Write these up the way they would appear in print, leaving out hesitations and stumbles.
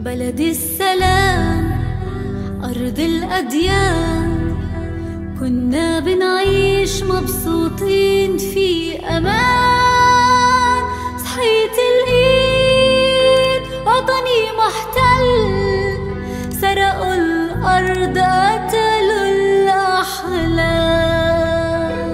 بلد السلام أرض الأديان كنا بنعيش مبسوطين في أمان. صحيت الإيد وطني محتل سرقوا الأرض قتلوا الأحلام.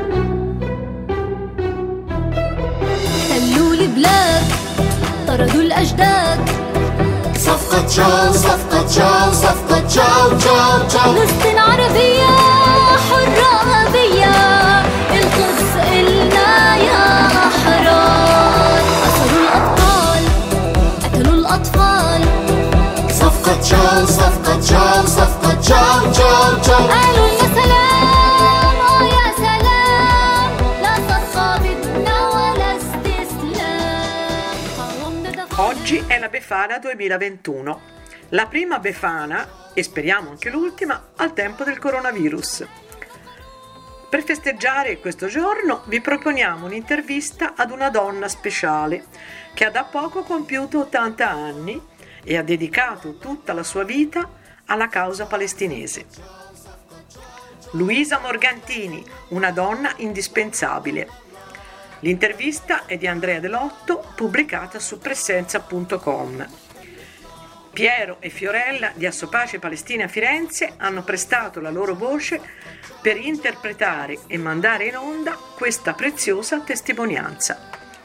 خلوا البلاد طردوا الأجداد. صفقة جاو صفقة جاو صفقة جاو جاو جاو. فلسطين عربية حرة أبية القدس إلنا يا أحرار. أسروا الأبطال قتلوا الأطفال. صفقة جاو صفقة جاو صفقة جاو جاو جاو. قالوا يا سلام يا سلام لا صفقة بدنا ولا استسلام. قاومنا دفعنا. Oggi è la Befana 2021, la prima Befana, e speriamo anche l'ultima, al tempo del coronavirus. Per festeggiare questo giorno vi proponiamo un'intervista ad una donna speciale che ha da poco compiuto 80 anni e ha dedicato tutta la sua vita alla causa palestinese. Luisa Morgantini, una donna indispensabile. L'intervista è di Andrea Delotto, pubblicata su presenza.com. Piero e Fiorella di Assopace Palestina a Firenze hanno prestato la loro voce per interpretare e mandare in onda questa preziosa testimonianza.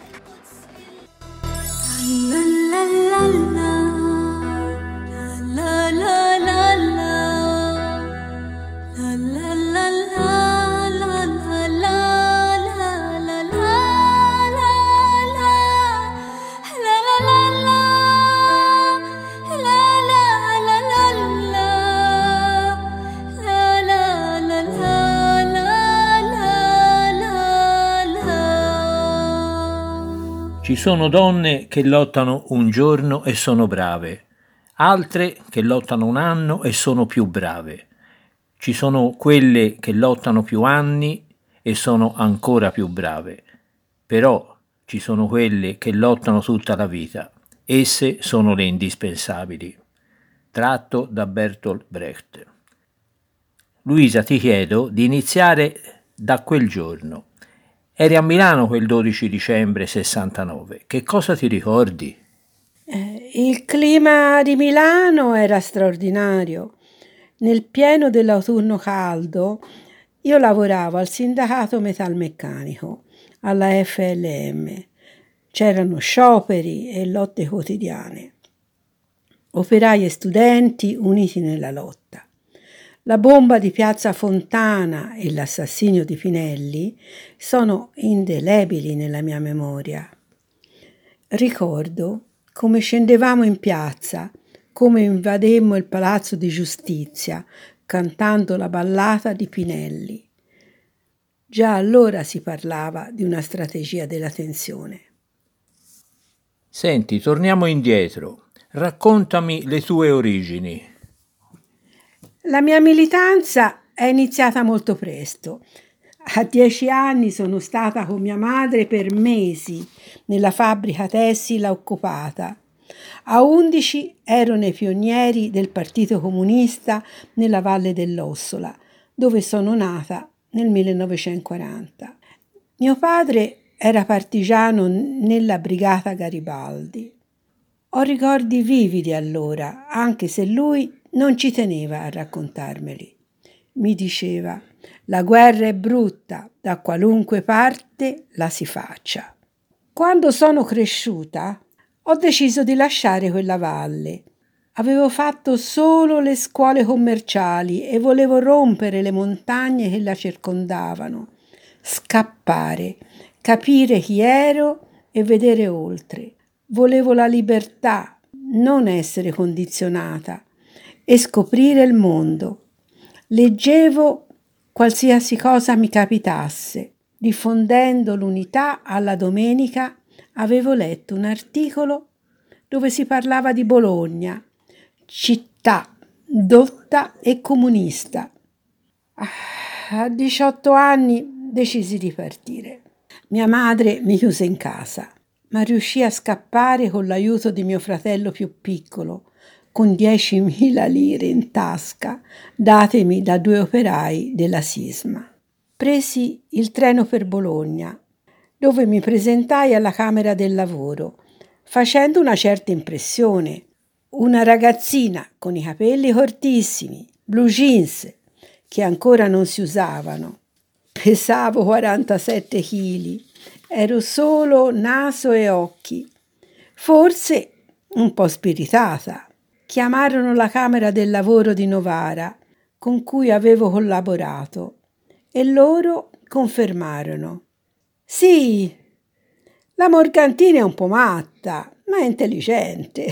La la la la, la la la la, la la la la, la la la, la la la, la la la, Ci sono donne che lottano un giorno e sono brave, altre che lottano un anno e sono più brave. Ci sono quelle che lottano più anni e sono ancora più brave. Però ci sono quelle che lottano tutta la vita. Esse sono le indispensabili. Tratto da Bertolt Brecht. Luisa, ti chiedo di iniziare da quel giorno. Eri a Milano quel 12 dicembre 69. Che cosa ti ricordi? Il clima di Milano era straordinario. Nel pieno dell'autunno caldo io lavoravo al sindacato metalmeccanico, alla FLM. C'erano scioperi e lotte quotidiane. Operai e studenti uniti nella lotta. La bomba di Piazza Fontana e l'assassinio di Pinelli sono indelebili nella mia memoria. Ricordo come scendevamo in piazza, come invademmo il Palazzo di Giustizia, cantando la ballata di Pinelli. Già allora si parlava di una strategia della tensione. Senti, torniamo indietro. Raccontami le tue origini. La mia militanza è iniziata molto presto. A 10 anni sono stata con mia madre per mesi nella fabbrica tessile occupata. A 11 ero nei pionieri del Partito Comunista nella Valle dell'Ossola, dove sono nata nel 1940. Mio padre era partigiano nella Brigata Garibaldi. Ho ricordi vividi allora, anche se lui non ci teneva a raccontarmeli. Mi diceva: la guerra è brutta, da qualunque parte la si faccia. Quando sono cresciuta, ho deciso di lasciare quella valle. Avevo fatto solo le scuole commerciali e volevo rompere le montagne che la circondavano, scappare, capire chi ero e vedere oltre. Volevo la libertà, non essere condizionata, e scoprire il mondo. Leggevo qualsiasi cosa mi capitasse. Diffondendo l'unità alla domenica, avevo letto un articolo dove si parlava di Bologna, città dotta e comunista. A 18 anni decisi di partire. Mia madre mi chiuse in casa, ma riuscii a scappare con l'aiuto di mio fratello più piccolo, con 10.000 lire in tasca, datemi da 2 operai della Sisma. Presi il treno per Bologna, dove mi presentai alla Camera del Lavoro, facendo una certa impressione. Una ragazzina con i capelli cortissimi, blue jeans, che ancora non si usavano. Pesavo 47 kg, ero solo naso e occhi, forse un po' spiritata. Chiamarono la Camera del Lavoro di Novara, con cui avevo collaborato, e loro confermarono. Sì, la Morgantini è un po' matta, ma è intelligente.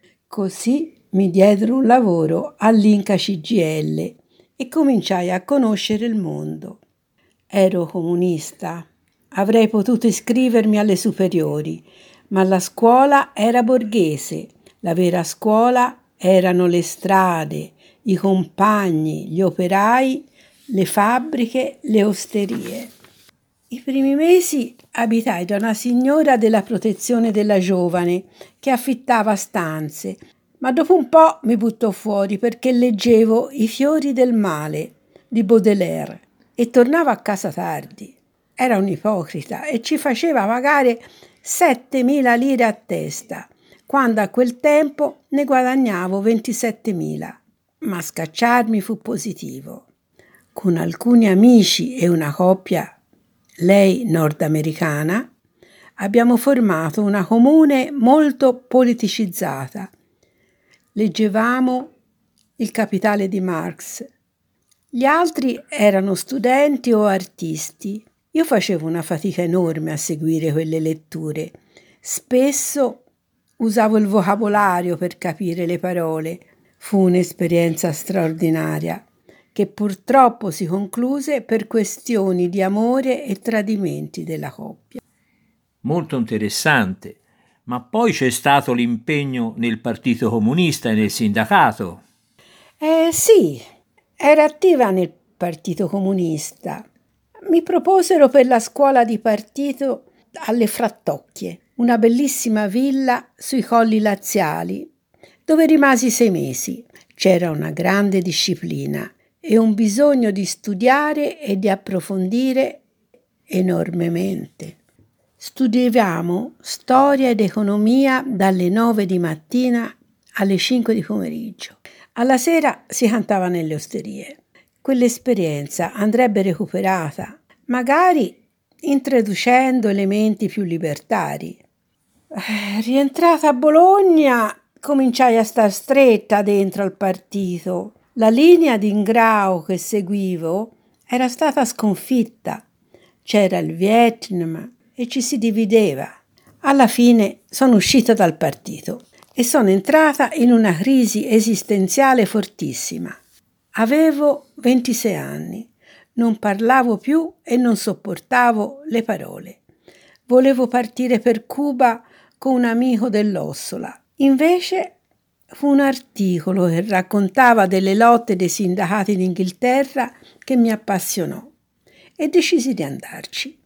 Così mi diedero un lavoro all'Inca CGIL e cominciai a conoscere il mondo. Ero comunista, avrei potuto iscrivermi alle superiori, ma la scuola era borghese, la vera scuola erano le strade, i compagni, gli operai, le fabbriche, le osterie. I primi mesi abitai da una signora della protezione della giovane che affittava stanze, ma dopo un po' mi buttò fuori perché leggevo I fiori del male di Baudelaire e tornavo a casa tardi. Era un ipocrita e ci faceva pagare 7.000 lire a testa, quando a quel tempo ne guadagnavo 27.000. Ma scacciarmi fu positivo. Con alcuni amici e una coppia, lei nordamericana, abbiamo formato una comune molto politicizzata. Leggevamo Il Capitale di Marx. Gli altri erano studenti o artisti. Io facevo una fatica enorme a seguire quelle letture. Spesso usavo il vocabolario per capire le parole. Fu un'esperienza straordinaria, che purtroppo si concluse per questioni di amore e tradimenti della coppia. Molto interessante, ma poi c'è stato l'impegno nel Partito Comunista e nel sindacato. Sì, era attiva nel Partito Comunista. Mi proposero per la scuola di partito alle Frattocchie, una bellissima villa sui Colli Laziali, dove rimasi 6 mesi. C'era una grande disciplina e un bisogno di studiare e di approfondire enormemente. Studiavamo storia ed economia dalle 9 di mattina alle 5 di pomeriggio. Alla sera si cantava nelle osterie. Quell'esperienza andrebbe recuperata, magari introducendo elementi più libertari. Rientrata a Bologna, cominciai a star stretta dentro al partito. La linea di Ingrao che seguivo era stata sconfitta. C'era il Vietnam e ci si divideva. Alla fine sono uscita dal partito e sono entrata in una crisi esistenziale fortissima. Avevo 26 anni, non parlavo più e non sopportavo le parole. Volevo partire per Cuba con un amico dell'Ossola. Invece fu un articolo che raccontava delle lotte dei sindacati in Inghilterra che mi appassionò e decisi di andarci.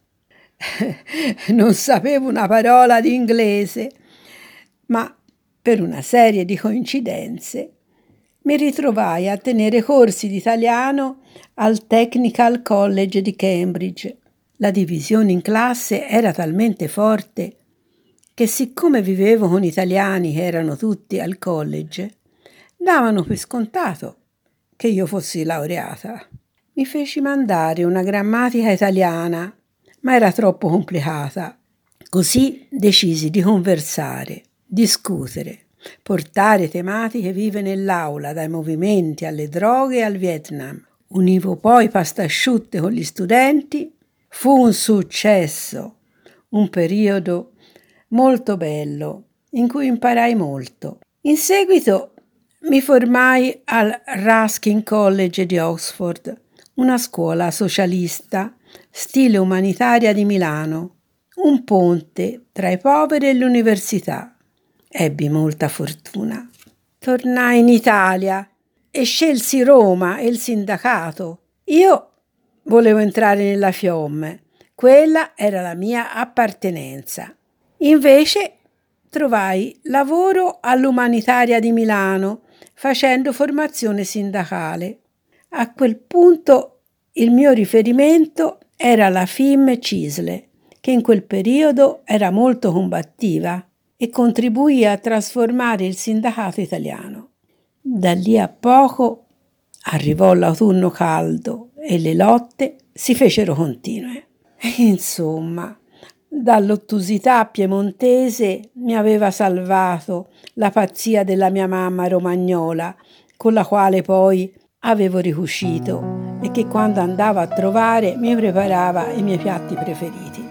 Non sapevo una parola di inglese, ma per una serie di coincidenze mi ritrovai a tenere corsi di italiano al Technical College di Cambridge. La divisione in classe era talmente forte che, siccome vivevo con italiani che erano tutti al college, davano per scontato che io fossi laureata. Mi feci mandare una grammatica italiana, ma era troppo complicata. Così decisi di conversare, discutere, portare tematiche vive nell'aula, dai movimenti alle droghe e al Vietnam. Univo poi pastasciutte con gli studenti. Fu un successo, un periodo molto bello, in cui imparai molto. In seguito mi formai al Ruskin College di Oxford, una scuola socialista, stile umanitaria di Milano, un ponte tra i poveri e l'università. Ebbi molta fortuna. Tornai in Italia e scelsi Roma e il sindacato. Io volevo entrare nella FIOM, quella era la mia appartenenza. Invece trovai lavoro all'Umanitaria di Milano facendo formazione sindacale. A quel punto il mio riferimento era la FIM Cisle, che in quel periodo era molto combattiva e contribuì a trasformare il sindacato italiano. Da lì a poco arrivò l'autunno caldo e le lotte si fecero continue. Insomma, dall'ottusità piemontese mi aveva salvato la pazzia della mia mamma romagnola, con la quale poi avevo ricucito e che quando andavo a trovare mi preparava i miei piatti preferiti.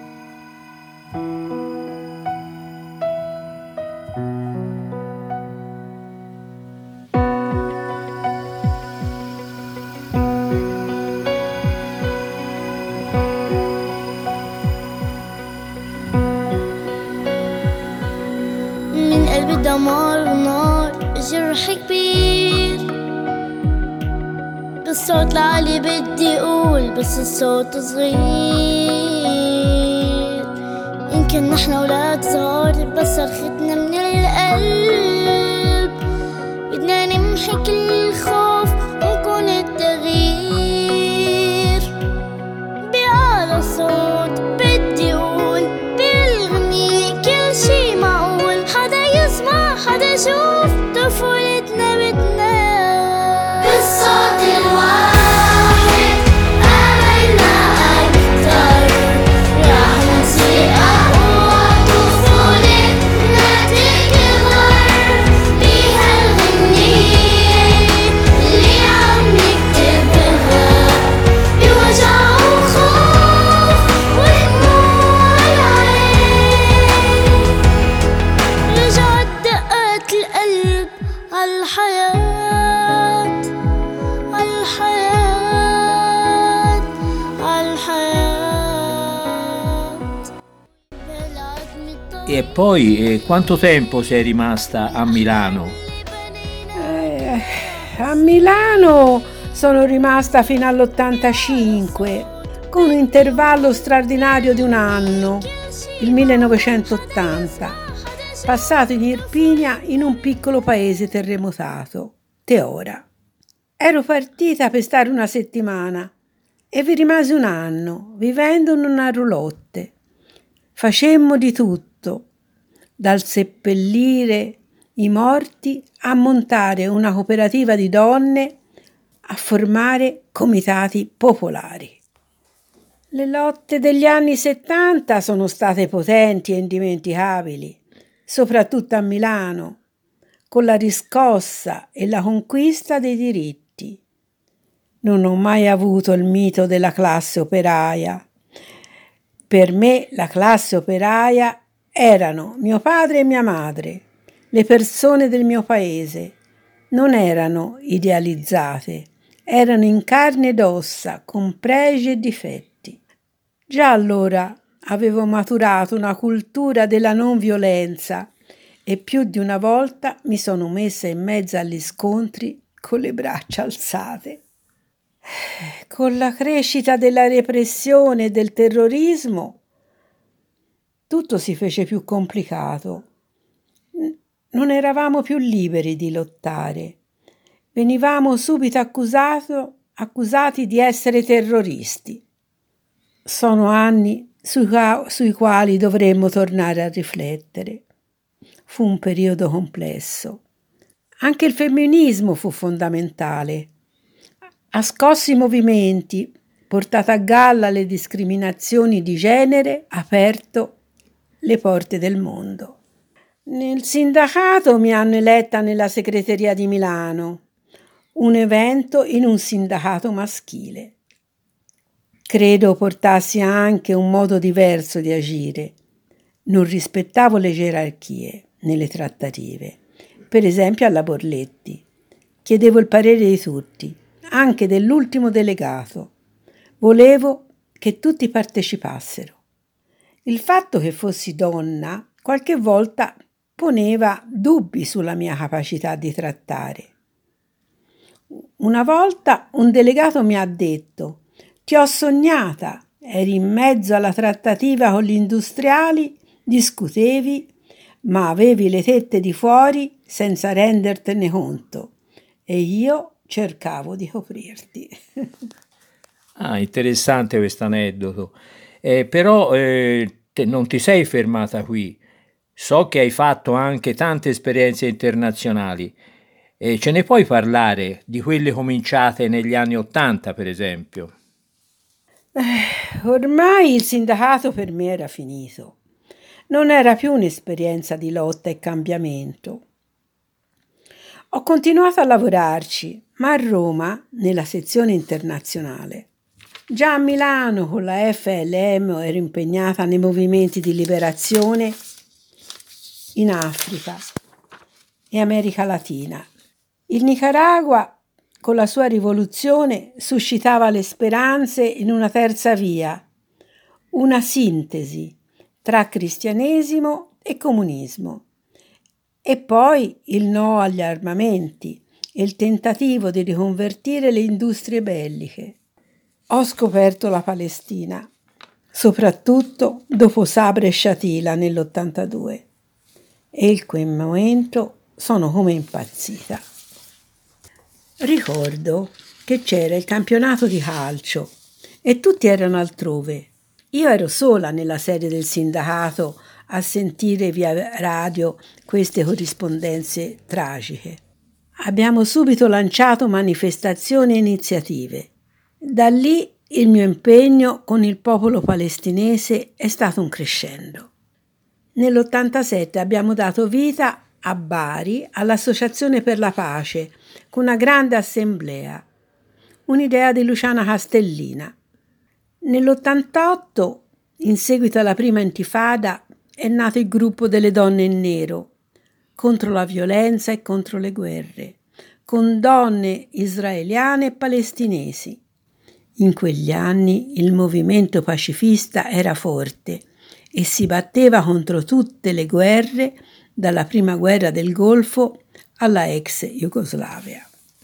من قلبي دمار ونار جرح كبير بالصوت العالي بدي اقول بس الصوت صغير يمكن نحن ولاد صغار بس صرختنا من القلب بدنا نمحي كل الخوف ونكون التغيير بأعلى صوت بدي اقول بالغنية كل شي معقول حدا يسمع حدا يشوف طفولتنا بتنام بالصوت الواحد آمنا أكتر راح نصير أقوى طفولتنا تكبر بهالغنية اللي عم نكتبها بوجع وخوف ودموع العين رجعت دقات القلب عالحياة عالحياة عالحياة بالعدم E poi quanto tempo sei rimasta a Milano? A Milano sono rimasta fino all'85, con un intervallo straordinario di un anno, il 1980, passato in Irpinia in un piccolo paese terremotato, Teora. Ero partita per stare una settimana e vi rimasi un anno, vivendo in una roulotte. Facemmo di tutto, dal seppellire i morti a montare una cooperativa di donne, a formare comitati popolari. Le lotte degli anni 70 sono state potenti e indimenticabili, soprattutto a Milano, con la riscossa e la conquista dei diritti. Non ho mai avuto il mito della classe operaia. Per me la classe operaia erano mio padre e mia madre, le persone del mio paese. Non erano idealizzate, erano in carne ed ossa, con pregi e difetti. Già allora avevo maturato una cultura della non violenza e più di una volta mi sono messa in mezzo agli scontri con le braccia alzate. Con la crescita della repressione e del terrorismo tutto si fece più complicato. Non eravamo più liberi di lottare. Venivamo subito accusati di essere terroristi. Sono anni sui quali dovremmo tornare a riflettere. Fu un periodo complesso. Anche il femminismo fu fondamentale. Ha scosso i movimenti, portato a galla le discriminazioni di genere, aperto le porte del mondo. Nel sindacato mi hanno eletta nella segreteria di Milano, un evento in un sindacato maschile. Credo portassi anche un modo diverso di agire. Non rispettavo le gerarchie nelle trattative. Per esempio alla Borletti. Chiedevo il parere di tutti, anche dell'ultimo delegato. Volevo che tutti partecipassero. Il fatto che fossi donna qualche volta poneva dubbi sulla mia capacità di trattare. Una volta un delegato mi ha detto: «Ti ho sognata, eri in mezzo alla trattativa con gli industriali, discutevi, ma avevi le tette di fuori senza rendertene conto e io cercavo di coprirti. Interessante questo aneddoto. Però non ti sei fermata qui. So che hai fatto anche tante esperienze internazionali. Ce ne puoi parlare di quelle cominciate negli anni '80, per esempio? Ormai il sindacato per me era finito. Non era più un'esperienza di lotta e cambiamento. Ho continuato a lavorarci, ma a Roma, nella sezione internazionale. Già a Milano con la FLM ero impegnata nei movimenti di liberazione in Africa e America Latina. Il Nicaragua, con la sua rivoluzione, suscitava le speranze in una terza via, una sintesi tra cristianesimo e comunismo. E poi il no agli armamenti e il tentativo di riconvertire le industrie belliche. Ho scoperto la Palestina, soprattutto dopo Sabra e Shatila nell'82, e in quel momento sono come impazzita. Ricordo che c'era il campionato di calcio e tutti erano altrove. Io ero sola nella sede del sindacato a sentire via radio queste corrispondenze tragiche. Abbiamo subito lanciato manifestazioni e iniziative. Da lì il mio impegno con il popolo palestinese è stato un crescendo. Nell'87 abbiamo dato vita a Bari all'Associazione per la Pace con una grande assemblea, un'idea di Luciana Castellina. Nell'88, in seguito alla prima intifada, è nato il gruppo delle donne in nero contro la violenza e contro le guerre, con donne israeliane e palestinesi. In quegli anni il movimento pacifista era forte e si batteva contro tutte le guerre, dalla prima guerra del Golfo alla ex Jugoslavia.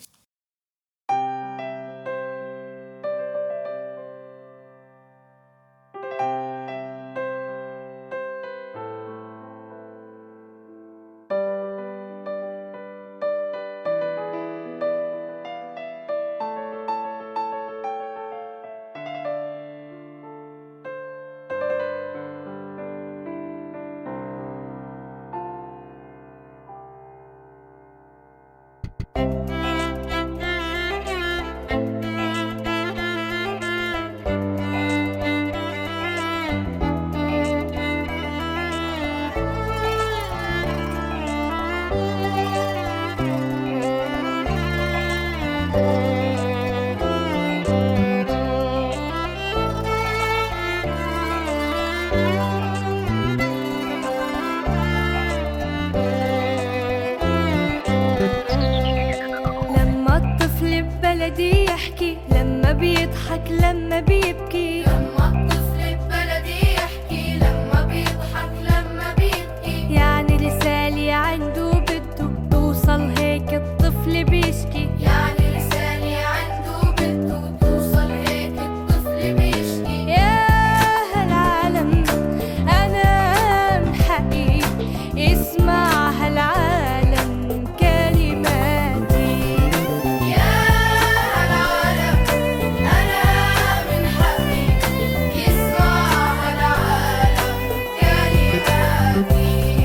بيضحك لما بيبكي، لما الطفل ببلدي يحكي لما بيضحك لما بيبكي، يعني رسالة عنده بده توصل هيك الطفل بيشكي، يعني رسالة عنده بده توصل هيك الطفل بيشكي. يا هالعالم أنا من حقي اسمع هالعالم كلماتي، يا هالعالم أنا من حقي يسمع هالعالم كلماتي.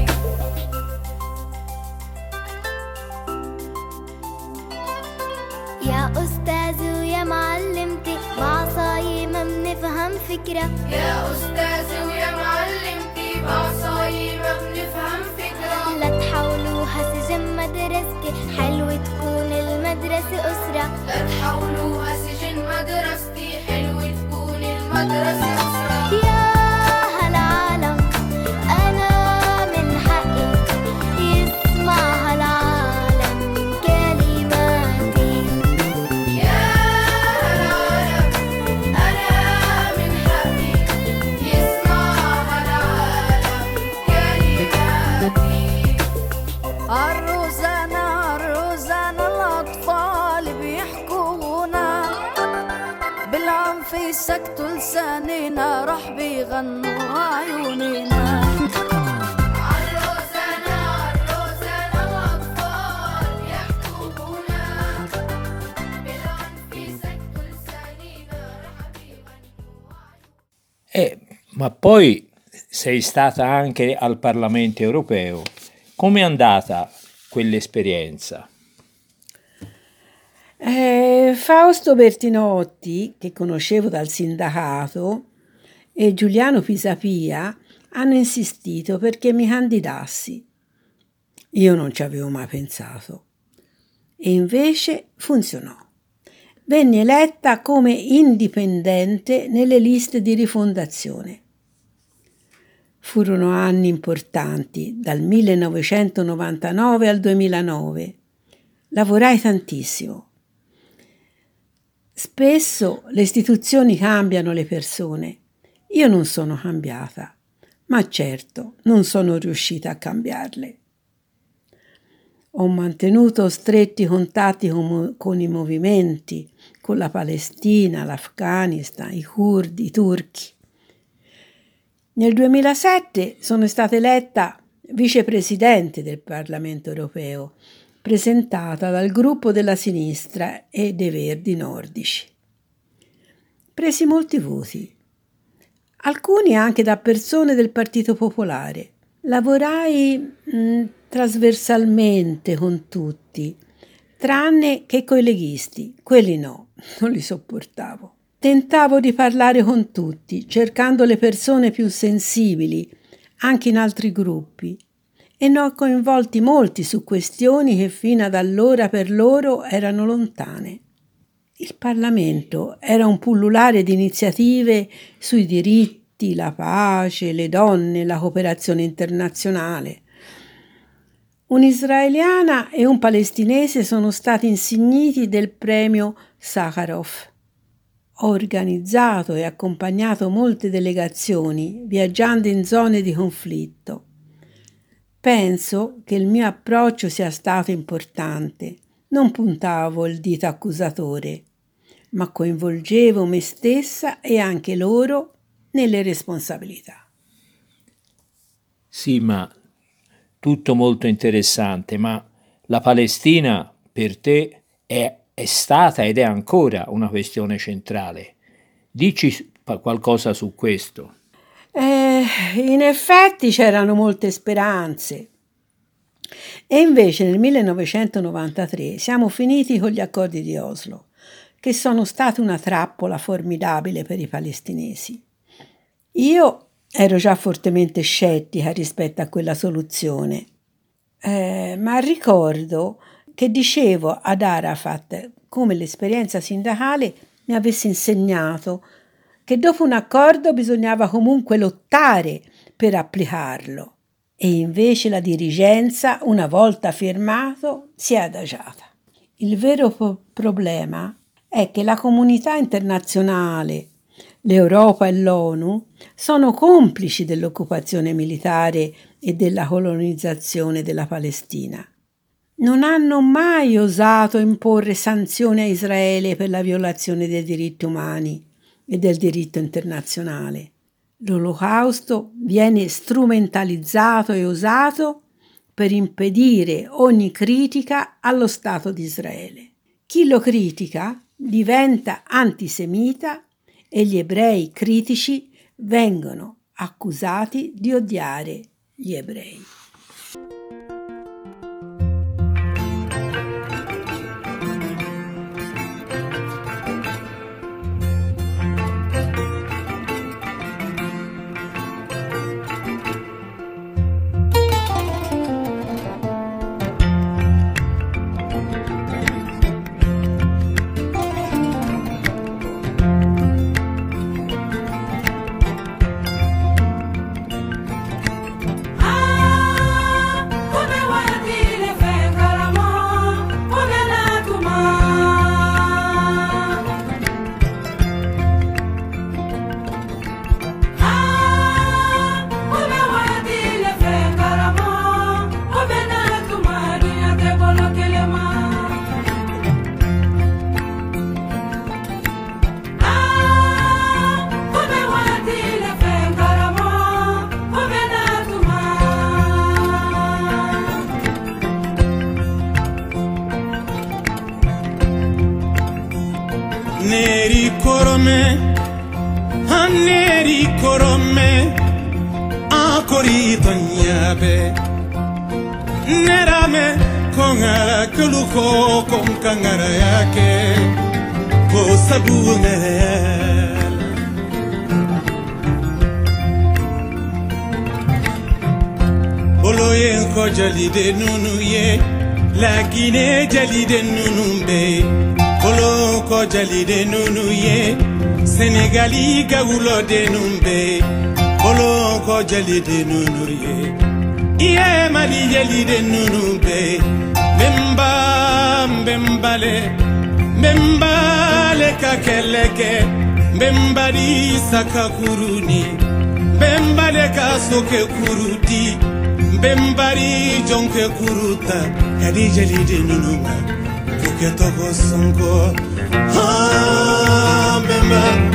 يا أستاذي ويا معلمتي بعصاي ما بنفهم فكرة، يا أستاذي ويا معلمتي بعصاي ما بنفهم فكرة، لا تحولوها سجن مدرستي حلو تكون المدرسة أسرة، لا تحولوها سجن مدرستي حلو تكون المدرسة أسرة. يا هالعالم أنا من حقي يسمع هالعالم كلماتي، يا هالعالم أنا من حقي يسمع هالعالم كلماتي. الروزانة الأطفال بيحكونا بالعنف يسكتوا لسانينا راح بيغنوا عيونينا. عالروزانة Ma poi sei stata anche al Parlamento europeo. Com'è andata quell'esperienza? Fausto Bertinotti, che conoscevo dal sindacato, e Giuliano Pisapia hanno insistito perché mi candidassi. Io non ci avevo mai pensato. E invece funzionò. Venni eletta come indipendente nelle liste di rifondazione. Furono anni importanti, dal 1999 al 2009. Lavorai tantissimo. Spesso le istituzioni cambiano le persone. Io non sono cambiata, ma certo non sono riuscita a cambiarle. Ho mantenuto stretti contatti con i movimenti, con la Palestina, l'Afghanistan, i curdi, i turchi. Nel 2007 sono stata eletta vicepresidente del Parlamento europeo, presentata dal gruppo della sinistra e dei Verdi nordici. Presi molti voti, alcuni anche da persone del Partito Popolare. Lavorai trasversalmente con tutti, tranne che coi leghisti, quelli no, non li sopportavo. Tentavo di parlare con tutti, cercando le persone più sensibili, anche in altri gruppi, e ne ho coinvolti molti su questioni che fino ad allora per loro erano lontane. Il Parlamento era un pullulare di iniziative sui diritti, la pace, le donne, la cooperazione internazionale. Un'israeliana e un palestinese sono stati insigniti del premio Sakharov. Ho organizzato e accompagnato molte delegazioni viaggiando in zone di conflitto. Penso che il mio approccio sia stato importante. Non puntavo il dito accusatore, ma coinvolgevo me stessa e anche loro nelle responsabilità. Sì, ma tutto molto interessante, ma la Palestina per te è stata ed è ancora una questione centrale. Dici qualcosa su questo. In effetti c'erano molte speranze. E invece nel 1993 siamo finiti con gli accordi di Oslo, che sono stati una trappola formidabile per i palestinesi. Io ero già fortemente scettica rispetto a quella soluzione, ma ricordo che dicevo ad Arafat come l'esperienza sindacale mi avesse insegnato che dopo un accordo bisognava comunque lottare per applicarlo, e invece la dirigenza, una volta firmato, si è adagiata. Il vero problema è che la comunità internazionale, l'Europa e l'ONU sono complici dell'occupazione militare e della colonizzazione della Palestina. Non hanno mai osato imporre sanzioni a Israele per la violazione dei diritti umani e del diritto internazionale. L'Olocausto viene strumentalizzato e usato per impedire ogni critica allo Stato di Israele. Chi lo critica diventa antisemita e gli ebrei critici vengono accusati di odiare gli ebrei. Neri korome Aneri korome akori tonyabe nerame kongara kuluko konkangara yake ko sabune Oloye ko jalide nunu ye la Guinée jalide nunu be Olo ko jalide nunu ye Senegali gawulo de numbe Olo ko jalide nunu ye Iye mali jalide nunu be Mbembale kakeleke Mbembari sakakuruni Mbembale kasoke kuruti Mbembari jonke kuruta Kadi jalide nunu ma Kuke toko sonko Mbemba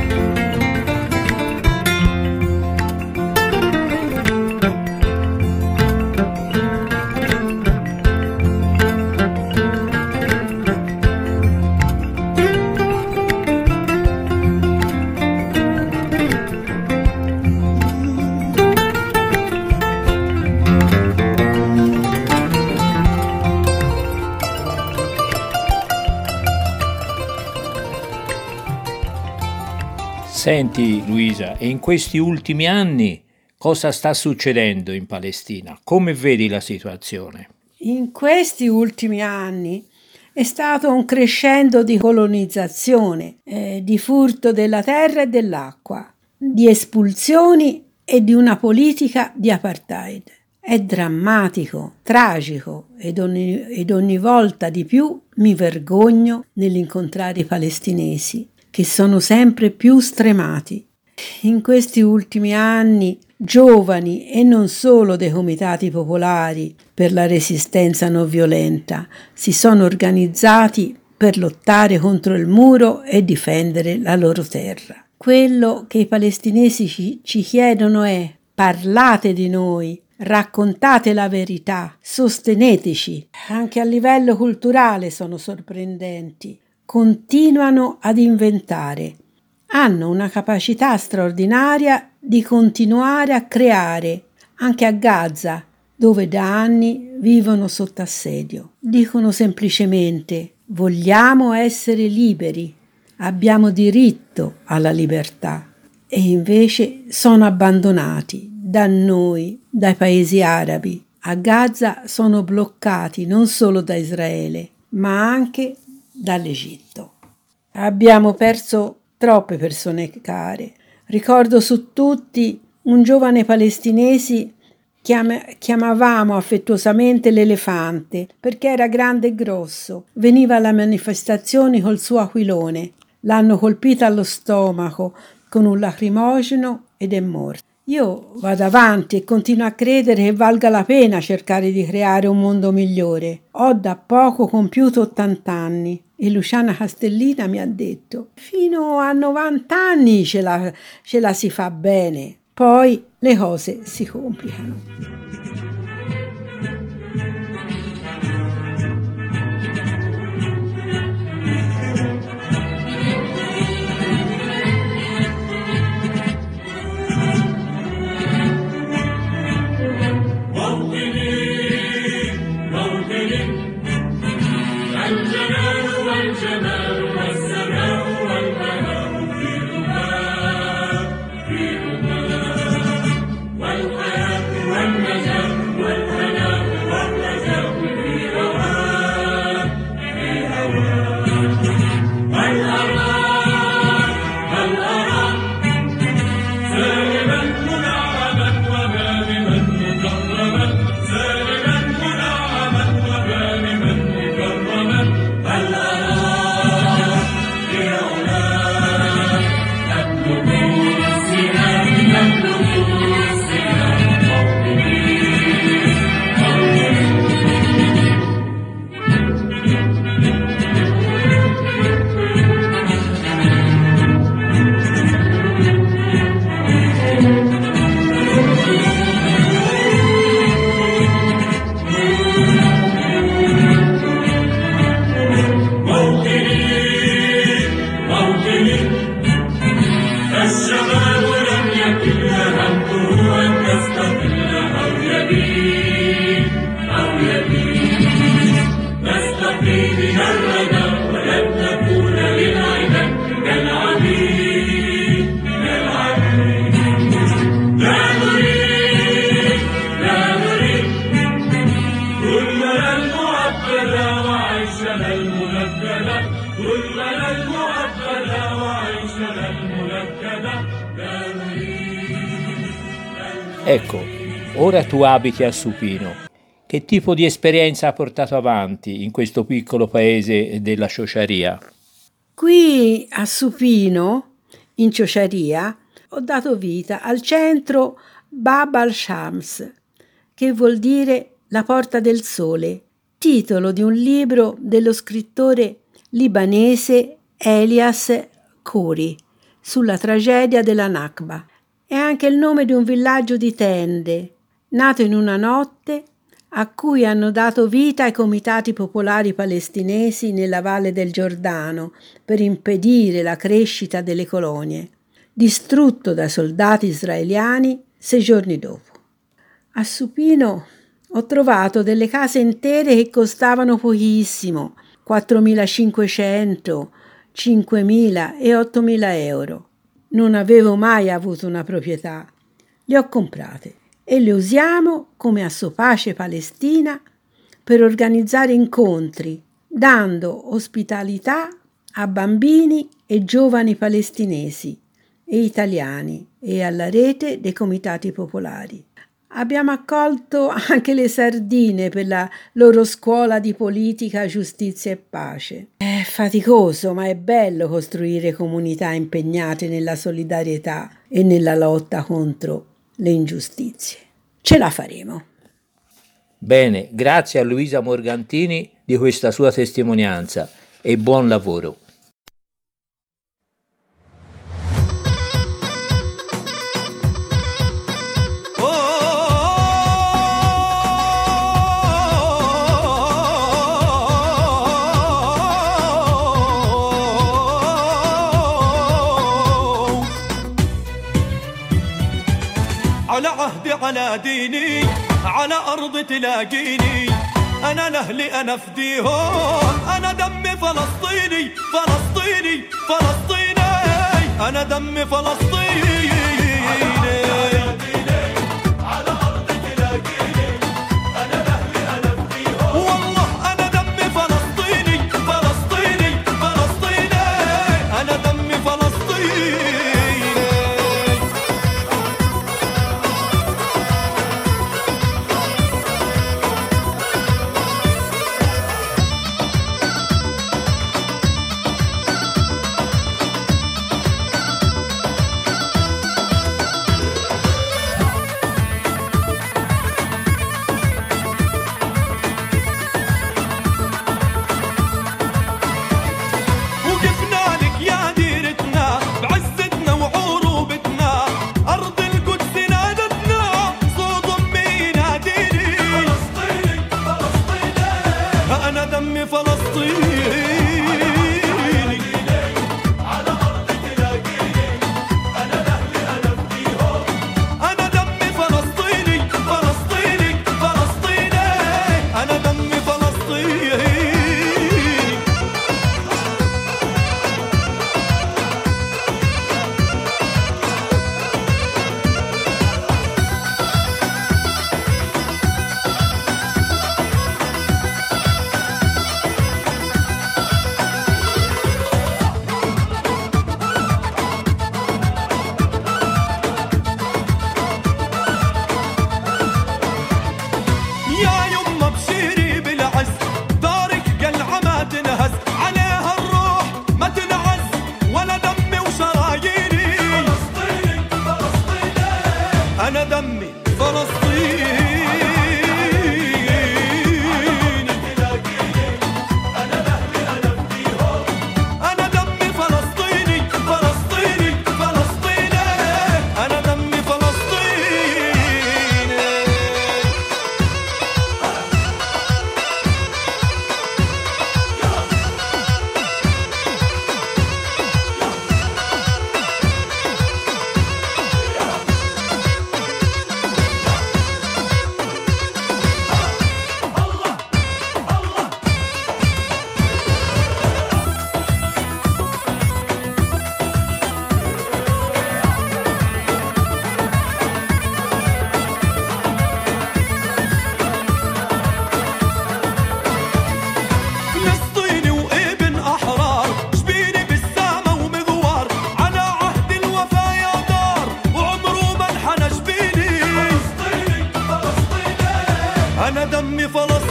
Senti Luisa, e in questi ultimi anni cosa sta succedendo in Palestina? Come vedi la situazione? In questi ultimi anni è stato un crescendo di colonizzazione, di furto della terra e dell'acqua, di espulsioni e di una politica di apartheid. È drammatico, tragico ed ogni volta di più mi vergogno nell'incontrare i palestinesi, che sono sempre più stremati. In questi ultimi anni, giovani e non solo dei comitati popolari per la resistenza non violenta si sono organizzati per lottare contro il muro e difendere la loro terra. Quello che i palestinesi ci chiedono è: parlate di noi, raccontate la verità, sosteneteci. Anche a livello culturale sono sorprendenti. Continuano ad inventare, hanno una capacità straordinaria di continuare a creare, anche a Gaza, dove da anni vivono sotto assedio. Dicono semplicemente: vogliamo essere liberi, abbiamo diritto alla libertà, e invece sono abbandonati da noi, dai paesi arabi. A Gaza sono bloccati non solo da Israele, ma anche dall'Egitto. Abbiamo perso troppe persone care. Ricordo su tutti un giovane palestinese che chiamavamo affettuosamente l'elefante perché era grande e grosso. Veniva alle manifestazioni col suo aquilone. L'hanno colpita allo stomaco con un lacrimogeno ed è morto. Io vado avanti e continuo a credere che valga la pena cercare di creare un mondo migliore. Ho da poco compiuto 80 anni e Luciana Castellina mi ha detto: fino a 90 anni ce la si fa bene, poi le cose si complicano. والنجاة Ecco, ora tu abiti a Supino. Che tipo di esperienza ha portato avanti in questo piccolo paese della Ciociaria? Qui a Supino, in Ciociaria, ho dato vita al centro Bab al-Shams, che vuol dire la porta del sole, titolo di un libro dello scrittore libanese Elias Khoury sulla tragedia della Nakba. È anche il nome di un villaggio di tende, nato in una notte, a cui hanno dato vita i comitati popolari palestinesi nella valle del Giordano per impedire la crescita delle colonie, distrutto dai soldati israeliani 6 giorni dopo. A Supino ho trovato delle case intere che costavano pochissimo, 4.500, 5.000 e 8.000 euro. Non avevo mai avuto una proprietà, le ho comprate e le usiamo come Assopace Palestina per organizzare incontri, dando ospitalità a bambini e giovani palestinesi e italiani e alla rete dei comitati popolari. Abbiamo accolto anche le sardine per la loro scuola di politica, giustizia e pace. È faticoso, ma è bello costruire comunità impegnate nella solidarietà e nella lotta contro le ingiustizie. Ce la faremo. Bene, grazie a Luisa Morgantini di questa sua testimonianza e buon lavoro. على عهدي على ديني على أرض تلاقيني أنا لأهلي أنا فديهم أنا دمي فلسطيني فلسطيني فلسطيني أنا دمي فلسطيني على أرض تلاقيني أنا لأهلي أنا فديهم والله أنا دمي فلسطيني فلسطيني فلسطيني أنا دمي فلسطيني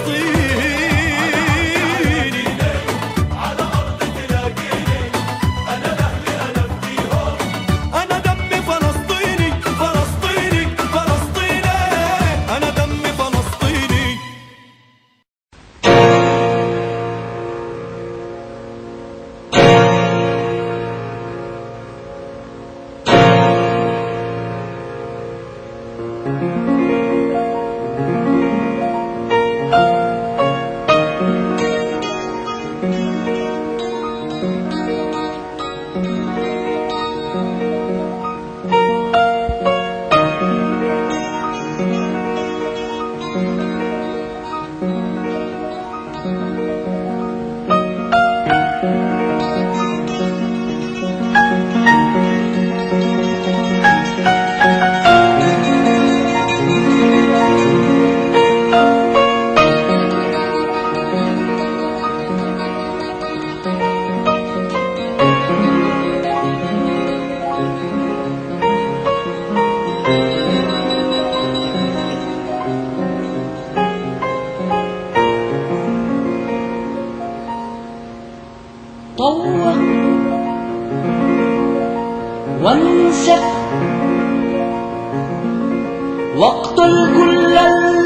طوق وانسف واقتل كل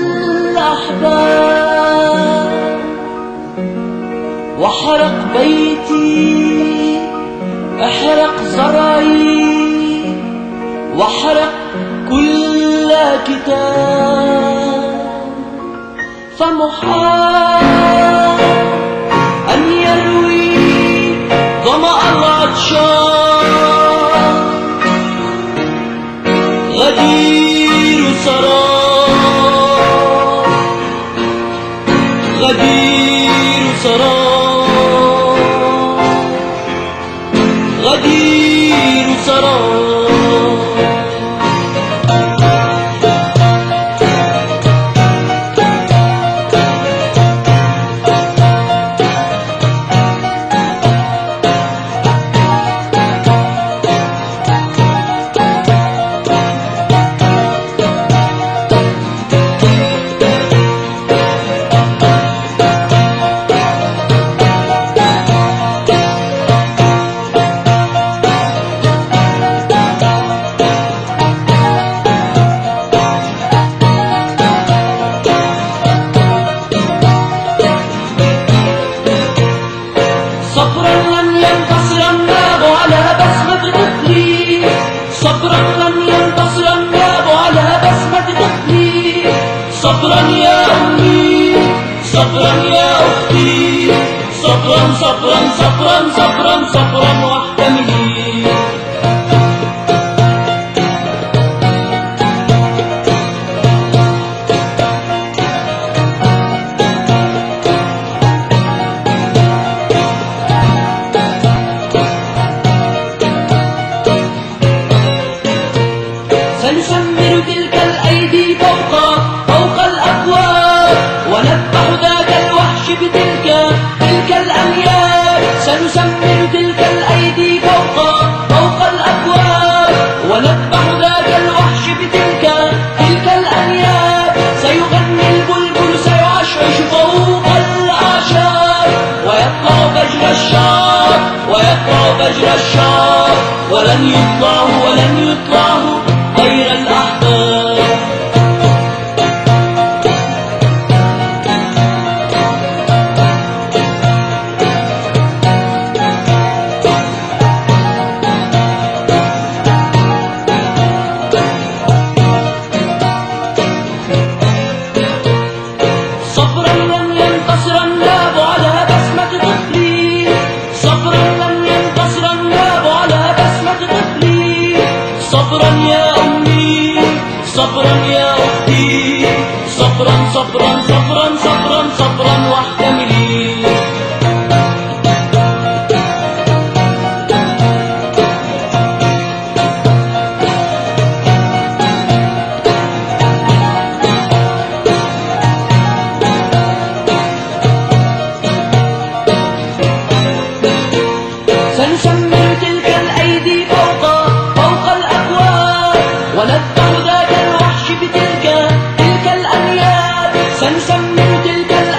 الأحباب واحرق بيتي احرق زرعي واحرق كل كتاب فمحال أن يروي ظمأ العطشان غدير سراب غدير سراب غدير سراب صبرا يا أمي صبرا يا أختي صبرا صبرا صبرا صبرا صبرا واحتملي سنسمر تلك الأيدي فوق الأبواب ونذبح ذاك الوحش بتلك الأنياب سنسمر تلك الأيدي فوق الأبواب ونذبح ذاك الوحش بتلك الأنياب سيغني البلبل سيعشعش فوق الأعشاب ويطلع فجر الشعب ولن يطلعه غير الأحباب صبرا لن ينتصر الناب على بسمة طفلي صبرا لن ينتصر الناب على بسمة طفلي صبرا يا أمي صبرا يا أختي صبرا صبرا صبرا صبرا صبرا واحتملي سنسمر تلك الأيدي فوق الأبواب ونذبح ذاك الوحش بتلك الأنياب سنسمر تلك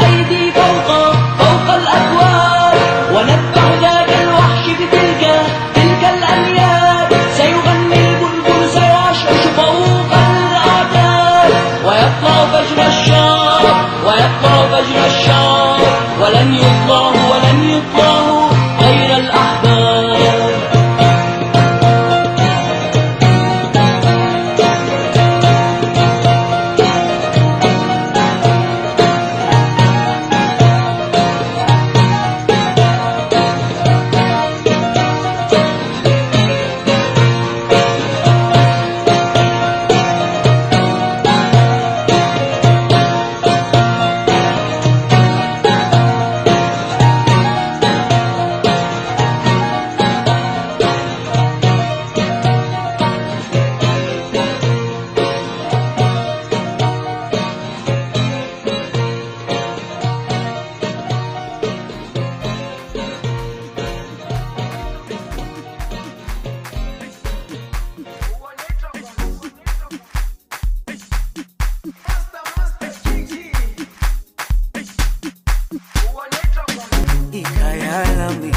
ikayalami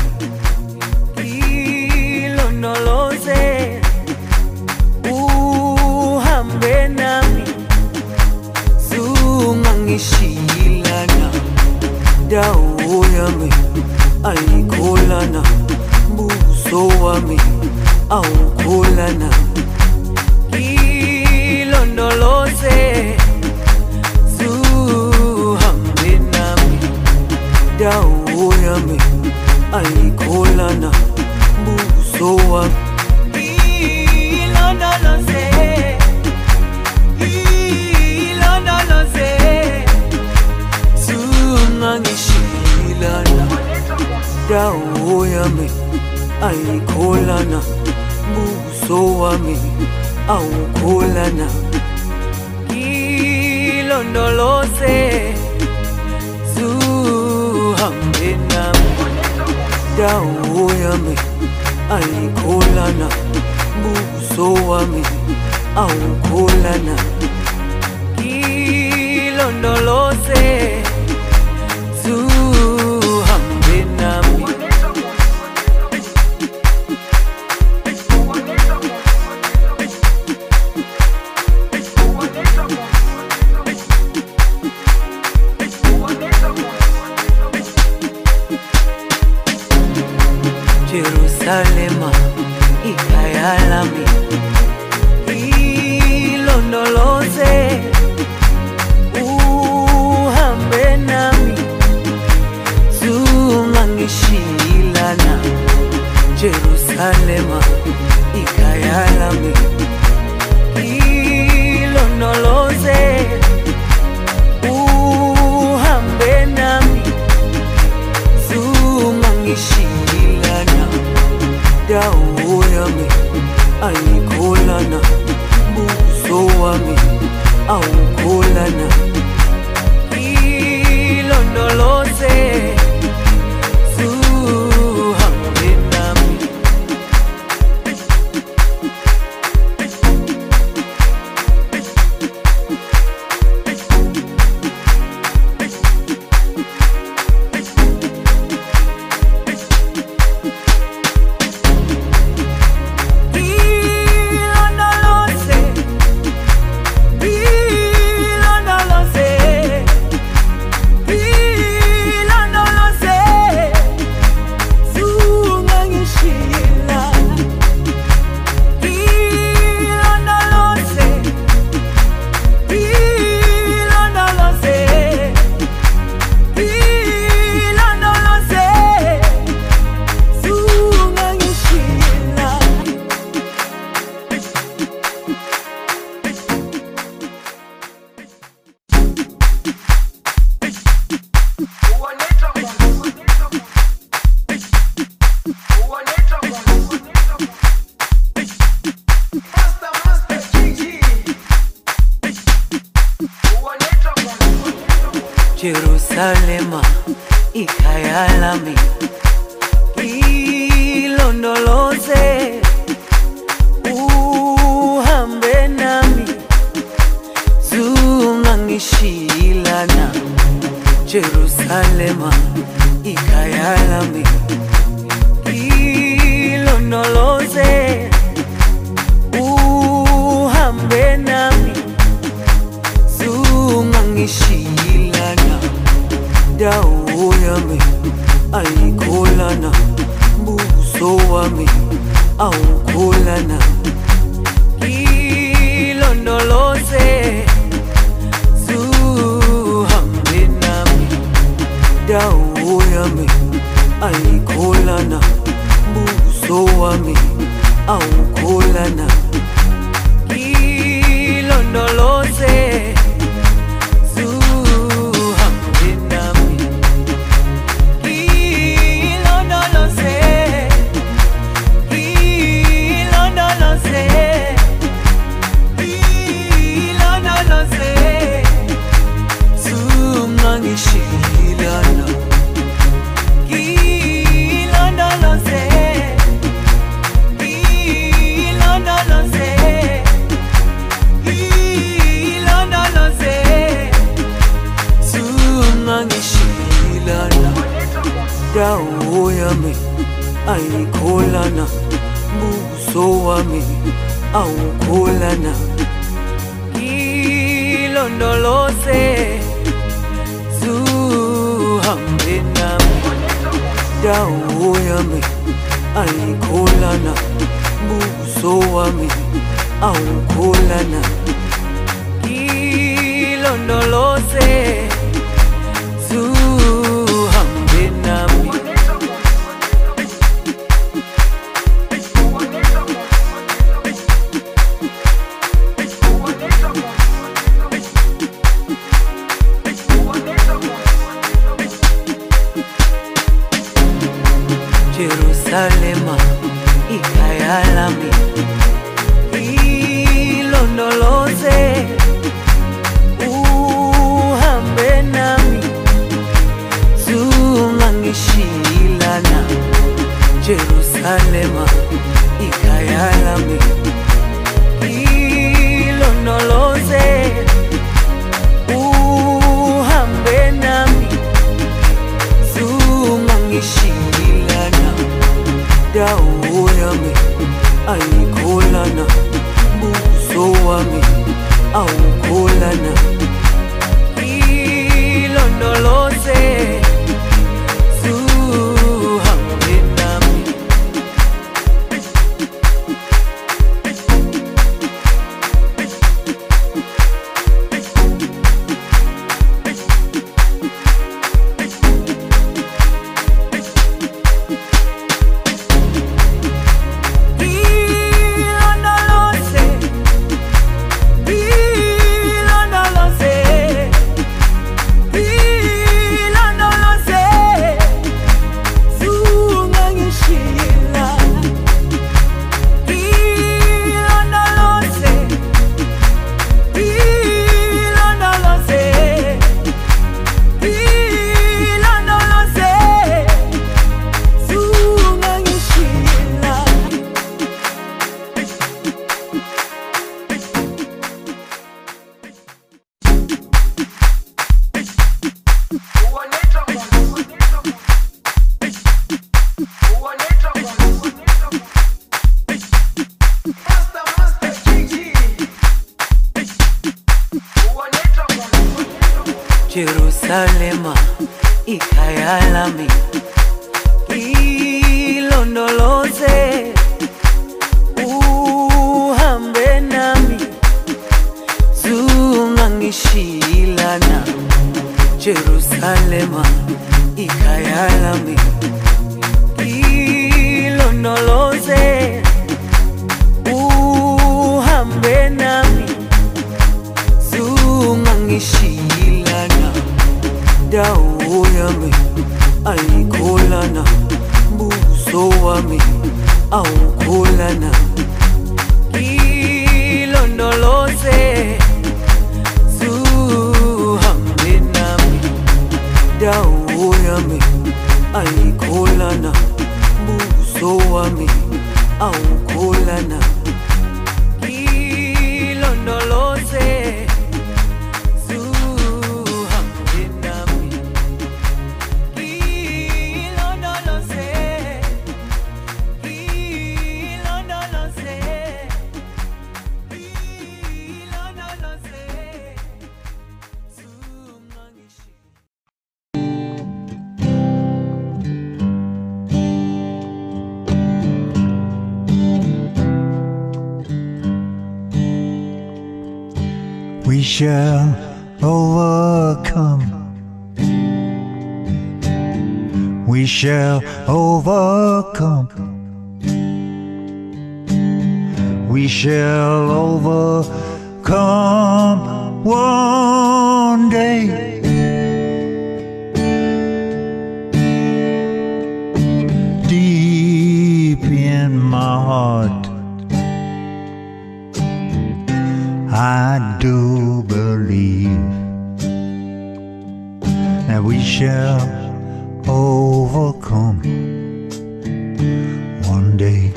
ilondoloze uhambe nami zungangishilana dawo yami ayikholana buso wami awukholana ilondoloze zuhambe nami dawo yami ayikholana buso wami ilondoloze zungangishilana dawo yami ayikholana buso wami awukholana ilondoloze zuhambe nami dawo yami ayikholana buso wami awukholana ilondoloze zuhambe nami Jerusalema ikayalami ilondoloze uhambe nami zungangishilana Jerusalema ikayalami ilondoloze uhambe nami zungangishilana dawo yami ayikholana buso wami awukholana ilondoloze zuhambe nami Jerusalema ikayalami ilondoloze uhambe nami zungangishilana Jerusalema ikayalami ilondoloze uhambe nami zungangishilana dawo yami ayikholana buso wami awukholana ilondoloze zuhambe nami dawo yami ayikholana buso wami awukholana ilondoloze Shilana, ilondoloze, ilondoloze, ilondoloze. dawo yami ayikholana, buso wami awukholana. Ilondoloze zuhambe nami, dawo yami ayikholana, buso wami awukholana. Ilondoloze zuhambe nami. Jerusalema ikhaya lami, ilondoloze uhambe nami, zungangishilana. Jerusalema ikhaya lami, ilondoloze uhambe nami, zungangishilana. Dawo yami ayikholana, buso wami awukholana. Ilondoloze zuhambe nami. Jerusalema ikhaya lami, ilondoloze uhambe nami, zungangishilana. Jerusalema ikhaya lami, ilondoloze uhambe nami, zungangishilana. Dawo yami ayikholana, buso wami awukholana. Ilondoloze zuhambe nami, dawo yami ayikholana, buso wami awukholana. Ilondoloze we shall overcome. We shall overcome. We shall overcome one day. Deep in my heart, I do believe that we shall overcome one day.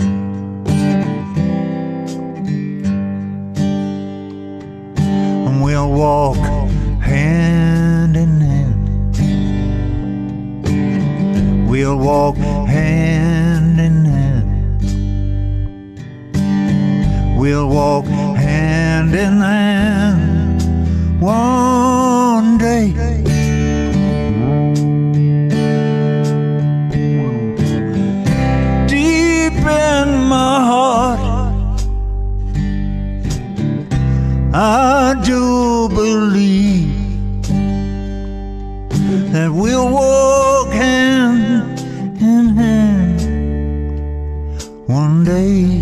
And we'll walk hand in hand we'll walk hand in hand. We'll walk hand in hand one day. Deep in my heart, I do believe that we'll walk hand in hand one day.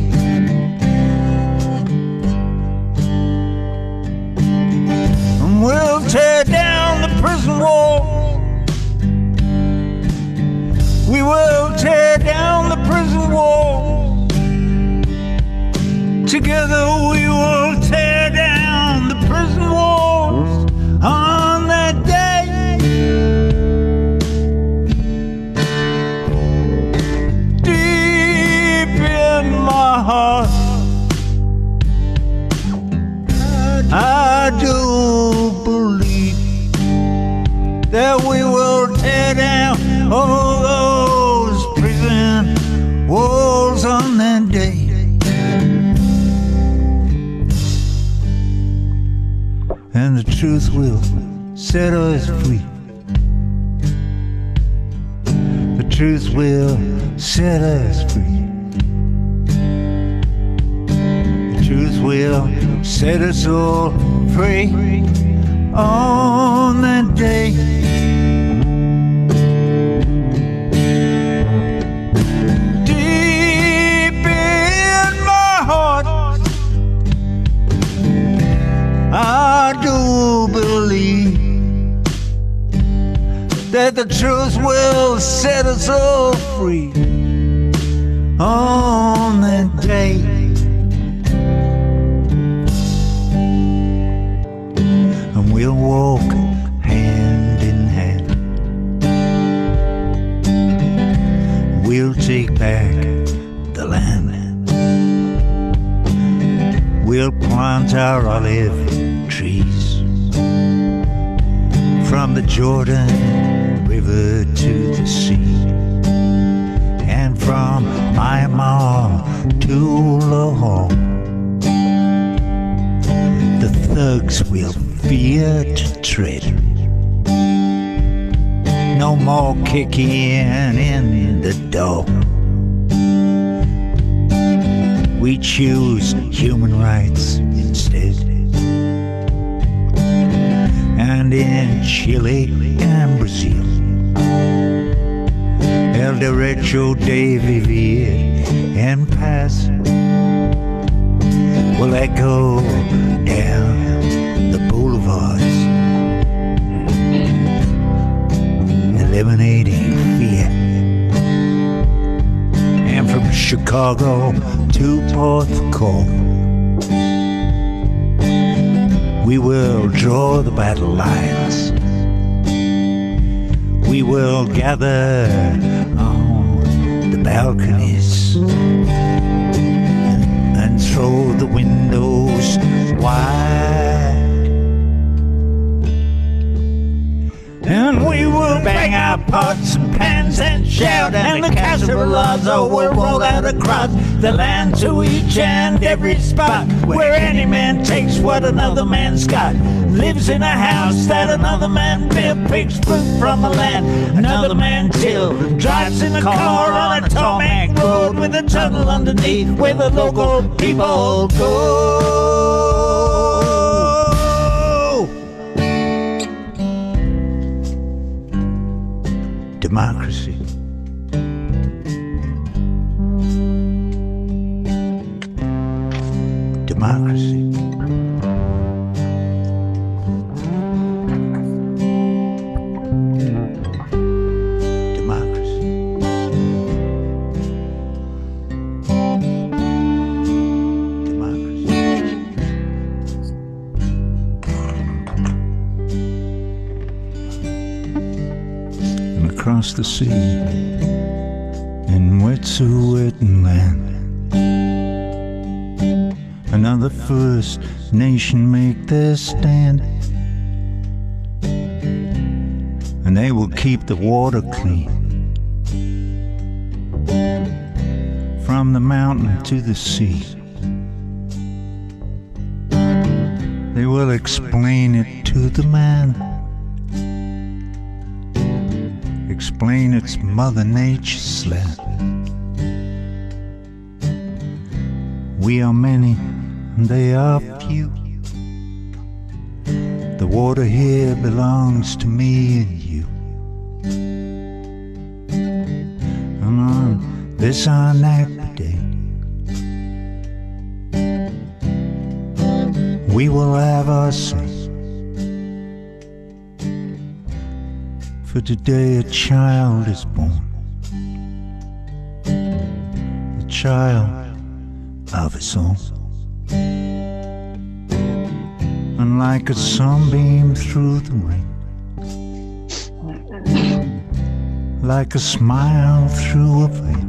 And we'll tear down the prison wall. We will tear down the prison wall. Together we will tear down the prison walls on that day. My heart, I do believe that we will tear down all those prison walls on that day. And the truth will set us free. The truth will set us free. Truth will set us all free on that day. Deep in my heart, I do believe that the truth will set us all free on that day. We'll walk hand in hand. We'll take back the land. We'll plant our olive trees from the Jordan River to the sea, and from Myanmar to Lahore. The thugs will fear to tread. No more kicking in the door. We choose human rights instead. And in Chile and Brazil, El Derecho de Vivir en Paz will echo down the boulevards, eliminating fear. And from Chicago to Port Call, we will draw the battle lines. We will gather on the balconies and throw the windows wide. And we will bang our pots and pans and shout, and the casseroles will roll out across the land to each and every spot where any man takes what another man's got, lives in a house that another man built, picks fruit from the land another man tilled, drives in a car on a tarmac road with a tunnel underneath where the local people go. Democracy. Democracy. Democracy. Across the sea in Wet'suwet'en, another First Nation make their stand, and they will keep the water clean From the mountain to the sea, they will explain it to the man. Explain it's Mother Nature's land. We are many, and they are few. The water here belongs to me and you. And on this our happy day, we will have our say. For today a child is born, a child of his own. And like a sunbeam through the rain, like a smile through a vein,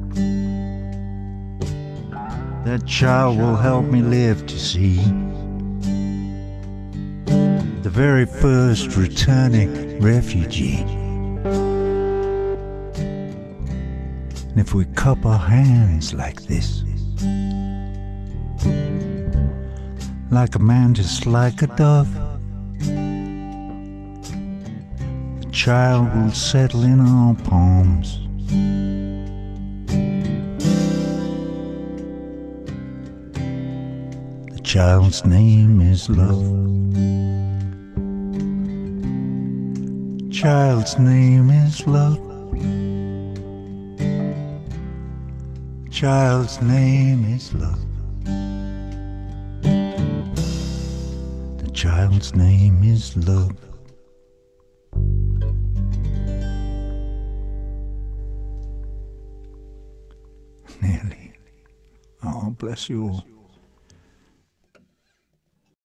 that child will help me live to see the very first returning refugee. And if we cup our hands like this, like a man just like a dove, the child will settle in our palms. The child's name is love. Child's name is love. Child's name is love. The child's name is love. Nearly. Oh, bless you all.